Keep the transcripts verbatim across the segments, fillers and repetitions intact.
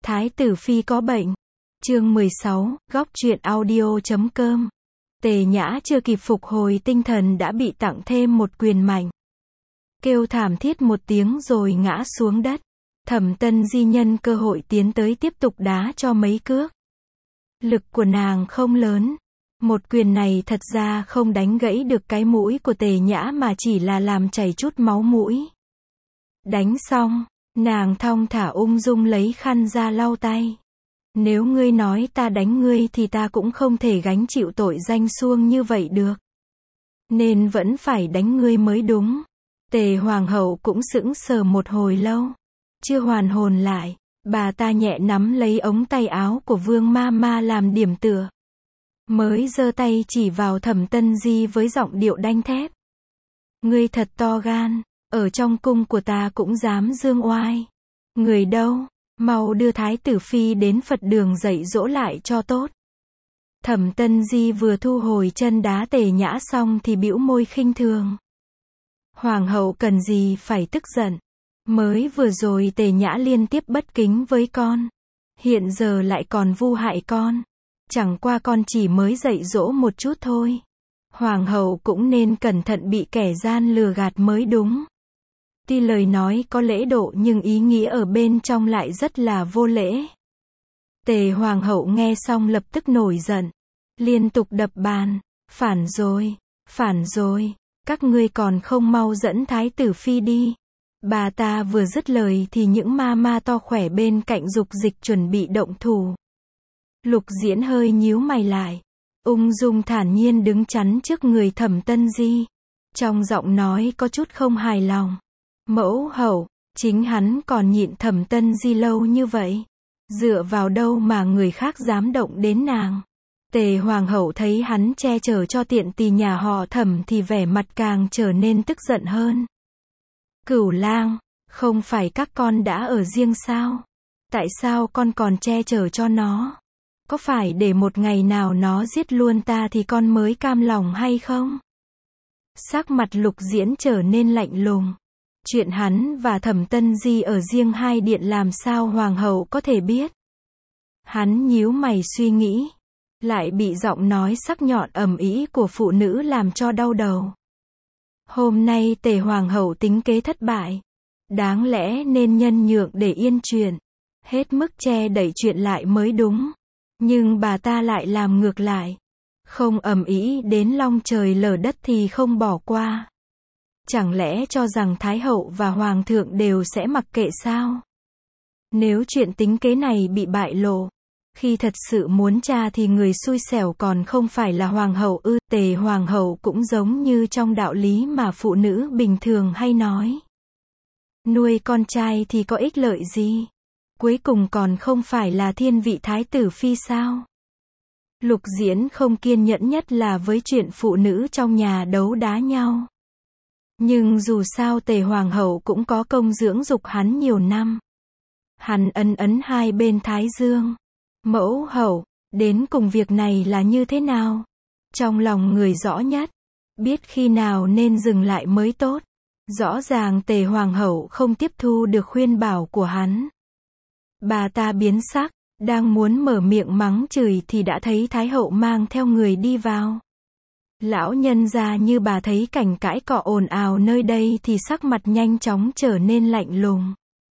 Thái tử phi có bệnh. Chương mười sáu, góc truyện audio chấm com. Tề Nhã chưa kịp phục hồi tinh thần đã bị tặng thêm một quyền mạnh. Kêu thảm thiết một tiếng rồi ngã xuống đất. Thẩm Tân Di nhân cơ hội tiến tới tiếp tục đá cho mấy cước. Lực của nàng không lớn. Một quyền này thật ra không đánh gãy được cái mũi của Tề Nhã mà chỉ là làm chảy chút máu mũi. Đánh xong, nàng thong thả ung dung lấy khăn ra lau tay. Nếu ngươi nói ta đánh ngươi thì ta cũng không thể gánh chịu tội danh suông như vậy được. Nên vẫn phải đánh ngươi mới đúng. Tề Hoàng hậu cũng sững sờ một hồi lâu. Chưa hoàn hồn lại, bà ta nhẹ nắm lấy ống tay áo của Vương ma ma làm điểm tựa. Mới giơ tay chỉ vào Thẩm Tân Di với giọng điệu đanh thép. Ngươi thật to gan, ở trong cung của ta cũng dám dương oai. Người đâu? Mau đưa Thái tử phi đến Phật đường dạy dỗ lại cho tốt. Thẩm Tân Di vừa thu hồi chân đá Tề Nhã xong thì bĩu môi khinh thường. Hoàng hậu cần gì phải tức giận. Mới vừa rồi Tề Nhã liên tiếp bất kính với con. Hiện giờ lại còn vu hại con. Chẳng qua con chỉ mới dạy dỗ một chút thôi. Hoàng hậu cũng nên cẩn thận bị kẻ gian lừa gạt mới đúng. Tuy lời nói có lễ độ nhưng ý nghĩa ở bên trong lại rất là vô lễ. Tề Hoàng hậu nghe xong lập tức nổi giận. Liên tục đập bàn. Phản rồi, phản rồi, các ngươi còn không mau dẫn Thái tử phi đi. Bà ta vừa dứt lời thì những ma ma to khỏe bên cạnh dục dịch chuẩn bị động thủ. Lục Diễn hơi nhíu mày lại. Ung dung thản nhiên đứng chắn trước người Thẩm Tân Di. Trong giọng nói có chút không hài lòng. Mẫu hậu, chính hắn còn nhịn Thẩm Tân Di lâu như vậy. Dựa vào đâu mà người khác dám động đến nàng. Tề Hoàng hậu thấy hắn che chở cho tiện tỳ nhà họ Thẩm thì vẻ mặt càng trở nên tức giận hơn. Cửu lang, không phải các con đã ở riêng sao? Tại sao con còn che chở cho nó? Có phải để một ngày nào nó giết luôn ta thì con mới cam lòng hay không? Sắc mặt Lục Diễn trở nên lạnh lùng. Chuyện hắn và Thẩm Tân Di ở riêng hai điện làm sao Hoàng hậu có thể biết? Hắn nhíu mày suy nghĩ. Lại bị giọng nói sắc nhọn ầm ĩ của phụ nữ làm cho đau đầu. Hôm nay Tề Hoàng hậu tính kế thất bại. Đáng lẽ nên nhân nhượng để yên chuyện. Hết mức che đẩy chuyện lại mới đúng. Nhưng bà ta lại làm ngược lại. Không ầm ĩ đến long trời lở đất thì không bỏ qua. Chẳng lẽ cho rằng Thái hậu và Hoàng thượng đều sẽ mặc kệ sao? Nếu chuyện tính kế này bị bại lộ, khi thật sự muốn tra thì người xui xẻo còn không phải là Hoàng hậu ư? Tề Hoàng hậu cũng giống như trong đạo lý mà phụ nữ bình thường hay nói. Nuôi con trai thì có ích lợi gì? Cuối cùng còn không phải là thiên vị Thái tử phi sao? Lục Diễn không kiên nhẫn nhất là với chuyện phụ nữ trong nhà đấu đá nhau. Nhưng dù sao Tề Hoàng hậu cũng có công dưỡng dục hắn nhiều năm. Hắn ấn ấn hai bên thái dương. Mẫu hậu, đến cùng việc này là như thế nào? Trong lòng người rõ nhất. Biết khi nào nên dừng lại mới tốt. Rõ ràng Tề Hoàng hậu không tiếp thu được khuyên bảo của hắn. Bà ta biến sắc, đang muốn mở miệng mắng chửi thì đã thấy Thái hậu mang theo người đi vào. Lão nhân gia như bà thấy cảnh cãi cọ ồn ào nơi đây thì sắc mặt nhanh chóng trở nên lạnh lùng.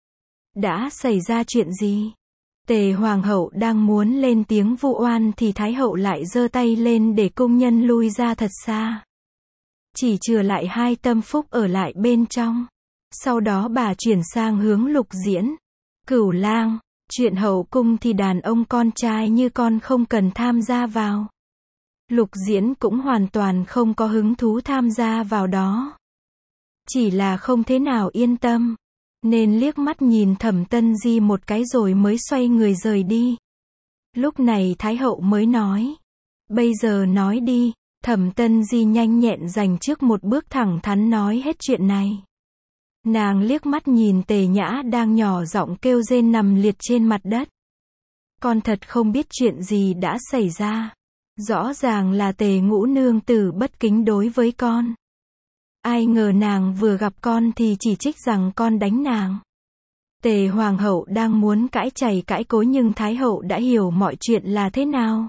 Đã xảy ra chuyện gì? Tề Hoàng hậu đang muốn lên tiếng vu oan thì Thái hậu lại giơ tay lên để cung nhân lui ra thật xa. Chỉ chừa lại hai tâm phúc ở lại bên trong. Sau đó bà chuyển sang hướng Lục Diễn. Cửu lang, chuyện hậu cung thì đàn ông con trai như con không cần tham gia vào. Lục Diễn cũng hoàn toàn không có hứng thú tham gia vào đó. Chỉ là không thế nào yên tâm. Nên liếc mắt nhìn Thẩm Tân Di một cái rồi mới xoay người rời đi. Lúc này Thái hậu mới nói. Bây giờ nói đi. Thẩm Tân Di nhanh nhẹn dành trước một bước thẳng thắn nói hết chuyện này. Nàng liếc mắt nhìn Tề Nhã đang nhỏ giọng kêu rên nằm liệt trên mặt đất. Con thật không biết chuyện gì đã xảy ra. Rõ ràng là Tề ngũ nương tử bất kính đối với con. Ai ngờ nàng vừa gặp con thì chỉ trích rằng con đánh nàng. Tề hoàng hậu đang muốn cãi chày cãi cối nhưng Thái hậu đã hiểu mọi chuyện là thế nào.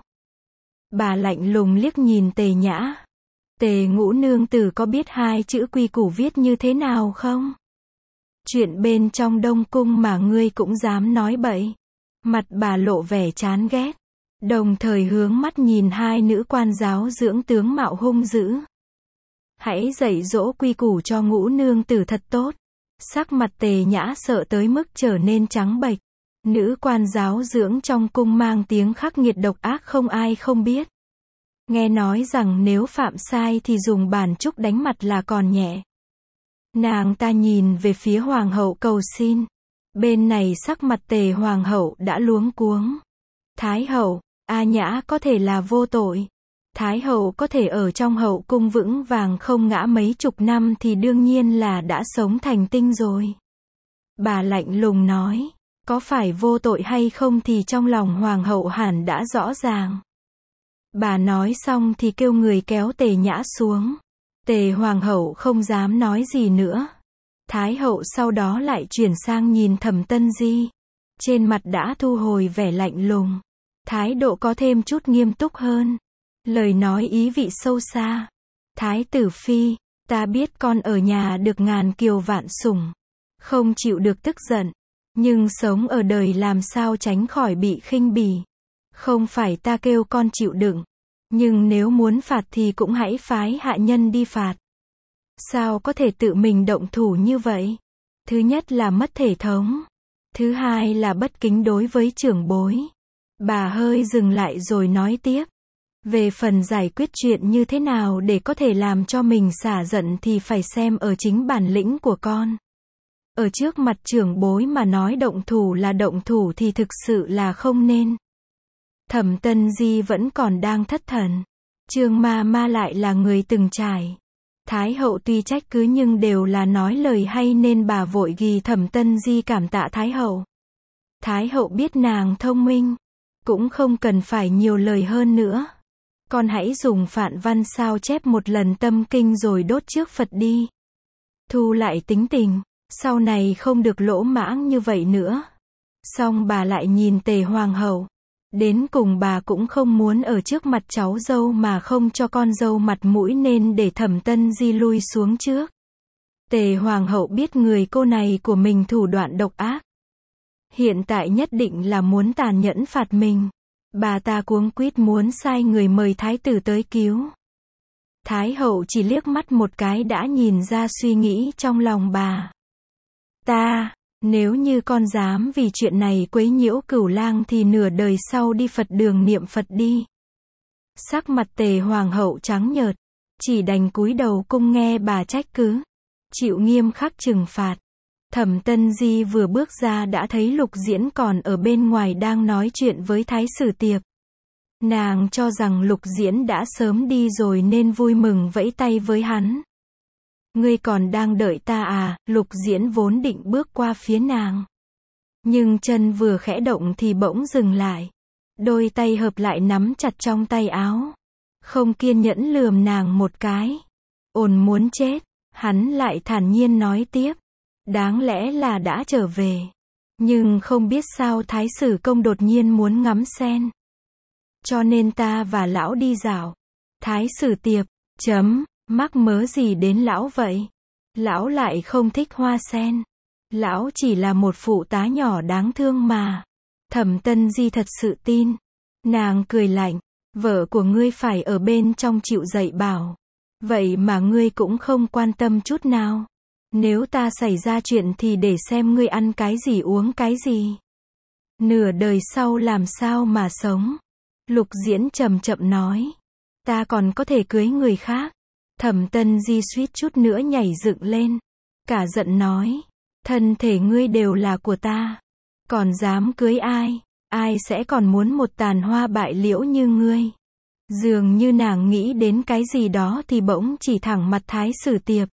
Bà lạnh lùng liếc nhìn Tề Nhã. Tề ngũ nương tử có biết hai chữ quy củ viết như thế nào không? Chuyện bên trong Đông Cung mà ngươi cũng dám nói bậy. Mặt bà lộ vẻ chán ghét, đồng thời hướng mắt nhìn hai nữ quan giáo dưỡng tướng mạo hung dữ. Hãy dạy dỗ quy củ cho ngũ nương tử thật tốt. Sắc mặt Tề Nhã sợ tới mức trở nên trắng bệch. Nữ quan giáo dưỡng trong cung mang tiếng khắc nghiệt độc ác không ai không biết. Nghe nói rằng nếu phạm sai thì dùng bàn trúc đánh mặt là còn nhẹ. Nàng ta nhìn về phía hoàng hậu cầu xin. Bên này sắc mặt Tề hoàng hậu đã luống cuống. Thái hậu, A Nhã có thể là vô tội. Thái hậu có thể ở trong hậu cung vững vàng không ngã mấy chục năm thì đương nhiên là đã sống thành tinh rồi. Bà lạnh lùng nói, có phải vô tội hay không thì trong lòng hoàng hậu hẳn đã rõ ràng. Bà nói xong thì kêu người kéo Tề Nhã xuống. Tề hoàng hậu không dám nói gì nữa. Thái hậu sau đó lại chuyển sang nhìn Thẩm Tân Di. Trên mặt đã thu hồi vẻ lạnh lùng. Thái độ có thêm chút nghiêm túc hơn. Lời nói ý vị sâu xa. Thái tử phi, ta biết con ở nhà được ngàn kiều vạn sủng. Không chịu được tức giận. Nhưng sống ở đời làm sao tránh khỏi bị khinh bỉ. Không phải ta kêu con chịu đựng. Nhưng nếu muốn phạt thì cũng hãy phái hạ nhân đi phạt. Sao có thể tự mình động thủ như vậy? Thứ nhất là mất thể thống. Thứ hai là bất kính đối với trưởng bối. Bà hơi dừng lại rồi nói tiếp. Về phần giải quyết chuyện như thế nào để có thể làm cho mình xả giận thì phải xem ở chính bản lĩnh của con. Ở trước mặt trưởng bối mà nói động thủ là động thủ thì thực sự là không nên. Thẩm Tân Di vẫn còn đang thất thần. Trương ma ma lại là người từng trải. Thái hậu tuy trách cứ nhưng đều là nói lời hay nên bà vội ghi Thẩm Tân Di cảm tạ Thái hậu. Thái hậu biết nàng thông minh. Cũng không cần phải nhiều lời hơn nữa. Con hãy dùng phạn văn sao chép một lần tâm kinh rồi đốt trước Phật đi. Thu lại tính tình. Sau này không được lỗ mãng như vậy nữa. Xong bà lại nhìn Tề hoàng hậu. Đến cùng bà cũng không muốn ở trước mặt cháu dâu mà không cho con dâu mặt mũi nên để Thẩm Tân Di lui xuống trước. Tề hoàng hậu biết người cô này của mình thủ đoạn độc ác. Hiện tại nhất định là muốn tàn nhẫn phạt mình. Bà ta cuống quýt muốn sai người mời thái tử tới cứu. Thái hậu chỉ liếc mắt một cái đã nhìn ra suy nghĩ trong lòng bà. Ta, nếu như con dám vì chuyện này quấy nhiễu Cửu Lang thì nửa đời sau đi Phật đường niệm Phật đi. Sắc mặt Tề hoàng hậu trắng nhợt, chỉ đành cúi đầu cung nghe bà trách cứ, chịu nghiêm khắc trừng phạt. Thẩm Tân Di vừa bước ra đã thấy Lục Diễn còn ở bên ngoài đang nói chuyện với Thái sử Tiệp. Nàng cho rằng Lục Diễn đã sớm đi rồi nên vui mừng vẫy tay với hắn. Ngươi còn đang đợi ta à? Lục Diễn vốn định bước qua phía nàng. Nhưng chân vừa khẽ động thì bỗng dừng lại. Đôi tay hợp lại nắm chặt trong tay áo. Không kiên nhẫn lườm nàng một cái. Ồn muốn chết. Hắn lại thản nhiên nói tiếp. Đáng lẽ là đã trở về. Nhưng không biết sao Thái sử công đột nhiên muốn ngắm sen. Cho nên ta và lão đi dạo. Thái sử Tiệp, chấm, mắc mớ gì đến lão vậy? Lão lại không thích hoa sen. Lão chỉ là một phụ tá nhỏ đáng thương mà. Thẩm Tân Di thật sự tin. Nàng cười lạnh. Vợ của ngươi phải ở bên trong chịu dạy bảo. Vậy mà ngươi cũng không quan tâm chút nào. Nếu ta xảy ra chuyện thì để xem ngươi ăn cái gì uống cái gì. Nửa đời sau làm sao mà sống. Lục Diễn chậm chậm nói. Ta còn có thể cưới người khác. Thẩm Tân Di suýt chút nữa nhảy dựng lên. Cả giận nói. Thân thể ngươi đều là của ta. Còn dám cưới ai? Ai sẽ còn muốn một tàn hoa bại liễu như ngươi? Dường như nàng nghĩ đến cái gì đó thì bỗng chỉ thẳng mặt Thái sử Tiệp.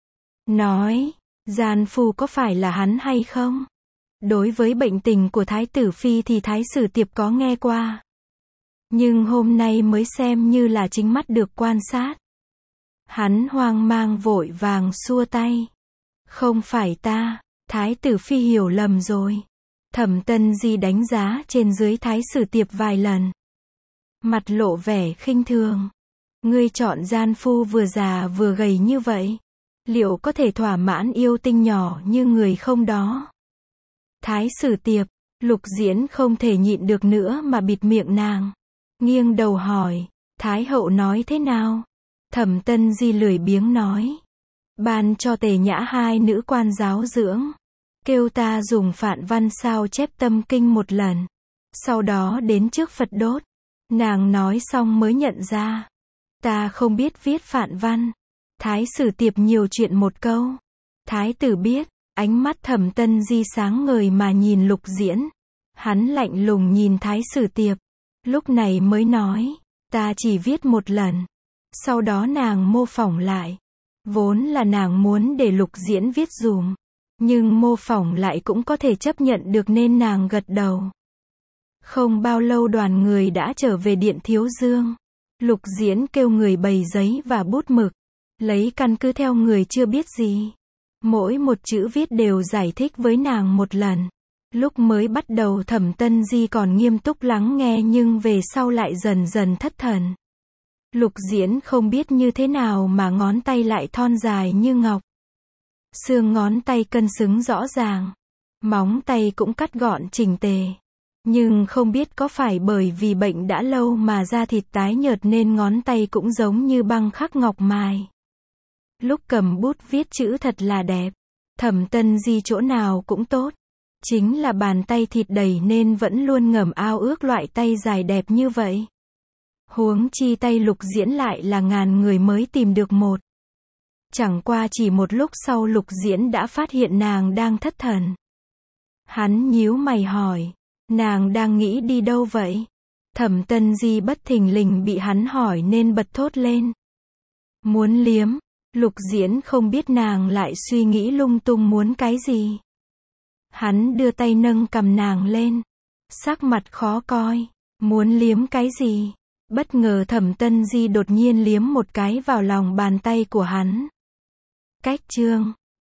Nói, gian phu có phải là hắn hay không? Đối với bệnh tình của Thái tử Phi thì Thái sử Tiệp có nghe qua. Nhưng hôm nay mới xem như là chính mắt được quan sát. Hắn hoang mang vội vàng xua tay. Không phải ta. Thái tử phi hiểu lầm rồi. Thẩm Tân Di đánh giá trên dưới Thái sử Tiệp vài lần. Mặt lộ vẻ khinh thường. Ngươi chọn gian phu vừa già vừa gầy như vậy, liệu có thể thỏa mãn yêu tinh nhỏ như người không đó? Thái sử Tiệp, Lục Diễn không thể nhịn được nữa mà bịt miệng nàng. Nghiêng đầu hỏi, Thái hậu nói thế nào? Thẩm Tân Di lười biếng nói. Ban cho Tề Nhã hai nữ quan giáo dưỡng. Kêu ta dùng phạn văn sao chép tâm kinh một lần. Sau đó đến trước Phật đốt. Nàng nói xong mới nhận ra. Ta không biết viết phạn văn. Thái sử Tiệp nhiều chuyện một câu. Thái tử biết, ánh mắt Thẩm Tân Di sáng ngời mà nhìn Lục Diễn. Hắn lạnh lùng nhìn Thái sử Tiệp. Lúc này mới nói, ta chỉ viết một lần. Sau đó nàng mô phỏng lại. Vốn là nàng muốn để Lục Diễn viết dùm. Nhưng mô phỏng lại cũng có thể chấp nhận được nên nàng gật đầu. Không bao lâu đoàn người đã trở về điện Thiếu Dương. Lục Diễn kêu người bày giấy và bút mực. Lấy căn cứ theo người chưa biết gì. Mỗi một chữ viết đều giải thích với nàng một lần. Lúc mới bắt đầu Thẩm Tân Di còn nghiêm túc lắng nghe nhưng về sau lại dần dần thất thần. Lục Diễn không biết như thế nào mà ngón tay lại thon dài như ngọc. Xương ngón tay cân xứng rõ ràng. Móng tay cũng cắt gọn chỉnh tề. Nhưng không biết có phải bởi vì bệnh đã lâu mà da thịt tái nhợt nên ngón tay cũng giống như băng khắc ngọc mài. Lúc cầm bút viết chữ thật là đẹp. Thẩm Tân Di chỗ nào cũng tốt. Chính là bàn tay thịt đầy nên vẫn luôn ngầm ao ước loại tay dài đẹp như vậy. Huống chi tay Lục Diễn lại là ngàn người mới tìm được một. Chẳng qua chỉ một lúc sau Lục Diễn đã phát hiện nàng đang thất thần. Hắn nhíu mày hỏi, nàng đang nghĩ đi đâu vậy? Thẩm Tân Di bất thình lình bị hắn hỏi nên bật thốt lên. Muốn liếm. Lục Diễn không biết nàng lại suy nghĩ lung tung muốn cái gì. Hắn đưa tay nâng cầm nàng lên. Sắc mặt khó coi. Muốn liếm cái gì? Bất ngờ Thẩm Tân Di đột nhiên liếm một cái vào lòng bàn tay của hắn. Cách chương